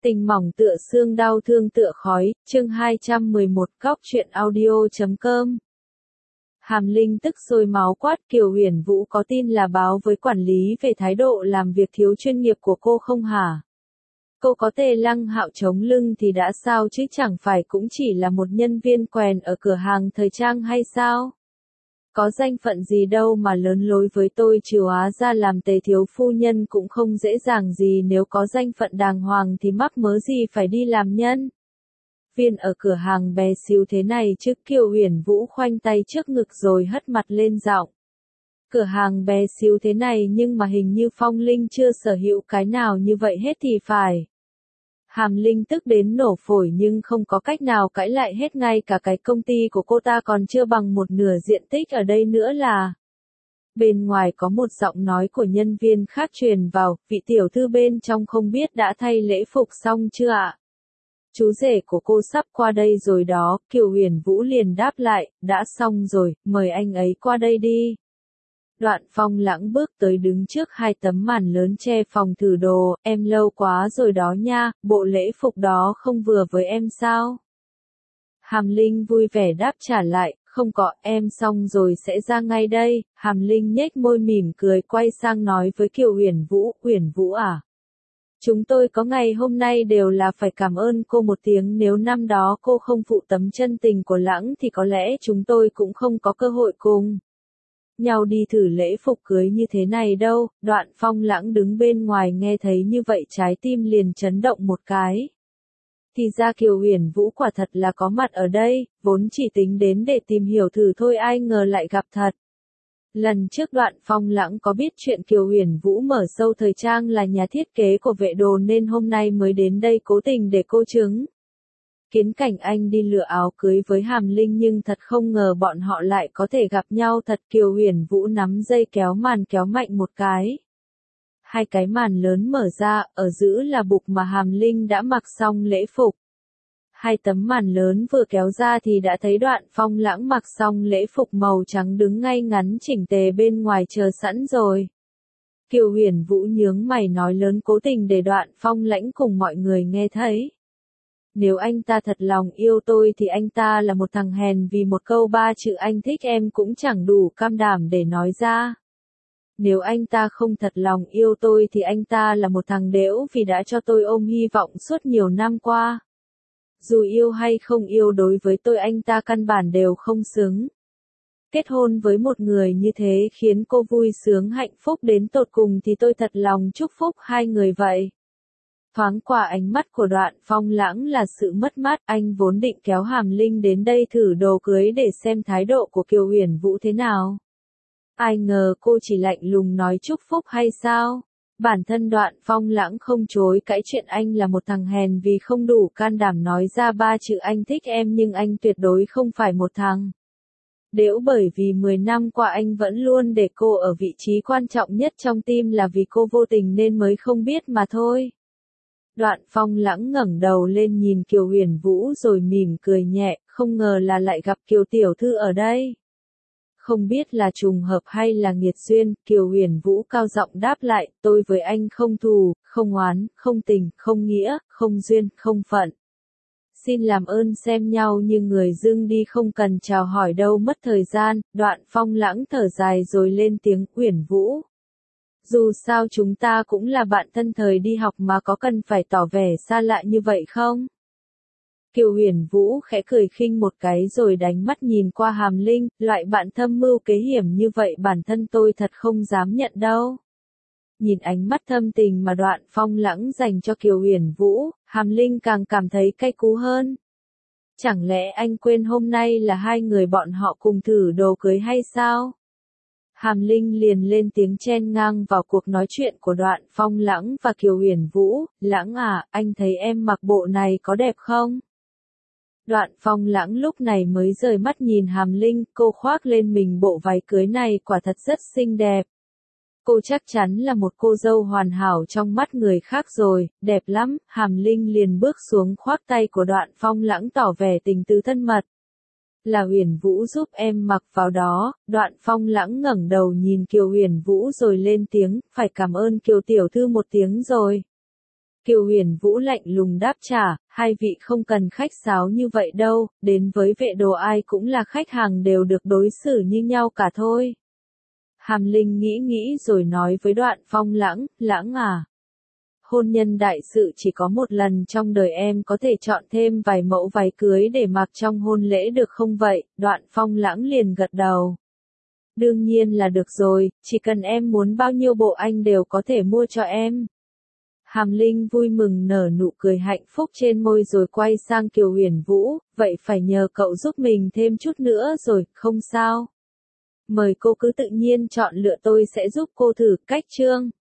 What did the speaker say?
Tình mỏng tựa xương đau thương tựa khói, chương 211 Cóc truyện audio.com. Hàm Linh tức sôi máu quát Kiều Huyền Vũ có tin là báo với quản lý về thái độ làm việc thiếu chuyên nghiệp của cô không hả? Cô có Tề Lăng Hạo chống lưng thì đã sao chứ chẳng phải cũng chỉ là một nhân viên quèn ở cửa hàng thời trang hay sao? Có danh phận gì đâu mà lớn lối với tôi chứ, hóa ra làm Tề thiếu phu nhân cũng không dễ dàng gì, nếu có danh phận đàng hoàng thì mắc mớ gì phải đi làm nhân viên ở cửa hàng bé xíu thế này chứ. Kiều Huyền Vũ khoanh tay trước ngực rồi hất mặt lên giọng. Cửa hàng bé xíu thế này nhưng mà hình như Phong Linh chưa sở hữu cái nào như vậy hết thì phải. Hàm Linh tức đến nổ phổi nhưng không có cách nào cãi lại hết, ngay cả cái công ty của cô ta còn chưa bằng một nửa diện tích ở đây nữa là. Bên ngoài có một giọng nói của nhân viên khác truyền vào, vị tiểu thư bên trong không biết đã thay lễ phục xong chưa ạ? Chú rể của cô sắp qua đây rồi đó. Kiều Huyền Vũ liền đáp lại, đã xong rồi, mời anh ấy qua đây đi. Đoạn Phong Lãng bước tới đứng trước hai tấm màn lớn che phòng thử đồ, em lâu quá rồi đó nha, bộ lễ phục đó không vừa với em sao? Hàm Linh vui vẻ đáp trả lại, không có, em xong rồi sẽ ra ngay đây. Hàm Linh nhếch môi mỉm cười quay sang nói với Kiều Huyền Vũ, Huyền Vũ à? Chúng tôi có ngày hôm nay đều là phải cảm ơn cô một tiếng, nếu năm đó cô không phụ tấm chân tình của Lãng thì có lẽ chúng tôi cũng không có cơ hội cùng nhau đi thử lễ phục cưới như thế này đâu. Đoạn Phong Lãng đứng bên ngoài nghe thấy như vậy trái tim liền chấn động một cái. Thì ra Kiều Huyền Vũ quả thật là có mặt ở đây, vốn chỉ tính đến để tìm hiểu thử thôi, ai ngờ lại gặp thật. Lần trước Đoạn Phong Lãng có biết chuyện Kiều Huyền Vũ mở show thời trang là nhà thiết kế của Vệ Đồ nên hôm nay mới đến đây cố tình để cô chứng kiến cảnh anh đi lựa áo cưới với Hàm Linh, nhưng thật không ngờ bọn họ lại có thể gặp nhau thật. Kiều Huyền Vũ nắm dây kéo màn kéo mạnh một cái. Hai cái màn lớn mở ra, ở giữa là bục mà Hàm Linh đã mặc xong lễ phục. Hai tấm màn lớn vừa kéo ra thì đã thấy Đoạn Phong Lãng mặc xong lễ phục màu trắng đứng ngay ngắn chỉnh tề bên ngoài chờ sẵn rồi. Kiều Huyền Vũ nhướng mày nói lớn cố tình để Đoạn Phong Lãng cùng mọi người nghe thấy. Nếu anh ta thật lòng yêu tôi thì anh ta là một thằng hèn, vì một câu ba chữ anh thích em cũng chẳng đủ can đảm để nói ra. Nếu anh ta không thật lòng yêu tôi thì anh ta là một thằng đểu, vì đã cho tôi ôm hy vọng suốt nhiều năm qua. Dù yêu hay không yêu, đối với tôi anh ta căn bản đều không xứng. Kết hôn với một người như thế khiến cô vui sướng hạnh phúc đến tột cùng thì tôi thật lòng chúc phúc hai người vậy. Thoáng qua ánh mắt của Đoạn Phong Lãng là sự mất mát, anh vốn định kéo Hàm Linh đến đây thử đồ cưới để xem thái độ của Kiều Huyền Vũ thế nào. Ai ngờ cô chỉ lạnh lùng nói chúc phúc hay sao? Bản thân Đoạn Phong Lãng không chối cãi chuyện anh là một thằng hèn vì không đủ can đảm nói ra ba chữ anh thích em, nhưng anh tuyệt đối không phải một thằng đểu, bởi vì 10 năm qua anh vẫn luôn để cô ở vị trí quan trọng nhất trong tim, là vì cô vô tình nên mới không biết mà thôi. Đoạn Phong Lãng ngẩng đầu lên nhìn Kiều Huyền Vũ rồi mỉm cười nhẹ, không ngờ là lại gặp Kiều tiểu thư ở đây. Không biết là trùng hợp hay là nghiệt duyên. Kiều Huyền Vũ cao giọng đáp lại, tôi với anh không thù, không oán, không tình, không nghĩa, không duyên, không phận. Xin làm ơn xem nhau như người dưng đi, không cần chào hỏi đâu mất thời gian. Đoạn Phong Lãng thở dài rồi lên tiếng, Huyền Vũ. Dù sao chúng ta cũng là bạn thân thời đi học mà, có cần phải tỏ vẻ xa lạ như vậy không? Kiều Huyền Vũ khẽ cười khinh một cái rồi đánh mắt nhìn qua Hàm Linh, loại bạn thâm mưu kế hiểm như vậy bản thân tôi thật không dám nhận đâu. Nhìn ánh mắt thâm tình mà Đoạn Phong Lãng dành cho Kiều Huyền Vũ, Hàm Linh càng cảm thấy cay cú hơn. Chẳng lẽ anh quên hôm nay là hai người bọn họ cùng thử đồ cưới hay sao? Hàm Linh liền lên tiếng chen ngang vào cuộc nói chuyện của Đoạn Phong Lãng và Kiều Huyền Vũ, Lãng à, anh thấy em mặc bộ này có đẹp không? Đoạn Phong Lãng lúc này mới rời mắt nhìn Hàm Linh, cô khoác lên mình bộ váy cưới này quả thật rất xinh đẹp. Cô chắc chắn là một cô dâu hoàn hảo trong mắt người khác rồi, đẹp lắm. Hàm Linh liền bước xuống khoác tay của Đoạn Phong Lãng tỏ vẻ tình tứ thân mật. Là Huyền Vũ giúp em mặc vào đó. Đoạn Phong Lãng ngẩng đầu nhìn Kiều Huyền Vũ rồi lên tiếng, phải cảm ơn Kiều tiểu thư một tiếng rồi. Kiều Huyền Vũ lạnh lùng đáp trả, hai vị không cần khách sáo như vậy đâu, đến với Vệ Đồ ai cũng là khách hàng đều được đối xử như nhau cả thôi. Hàm Linh nghĩ nghĩ rồi nói với Đoạn Phong Lãng, Lãng à. Hôn nhân đại sự chỉ có một lần trong đời, em có thể chọn thêm vài mẫu váy cưới để mặc trong hôn lễ được không vậy? Đoạn Phong Lãng liền gật đầu. Đương nhiên là được rồi, chỉ cần em muốn bao nhiêu bộ anh đều có thể mua cho em. Hàm Linh vui mừng nở nụ cười hạnh phúc trên môi rồi quay sang Kiều Huyền Vũ, vậy phải nhờ cậu giúp mình thêm chút nữa rồi, không sao. Mời cô cứ tự nhiên chọn lựa, tôi sẽ giúp cô thử cách chương.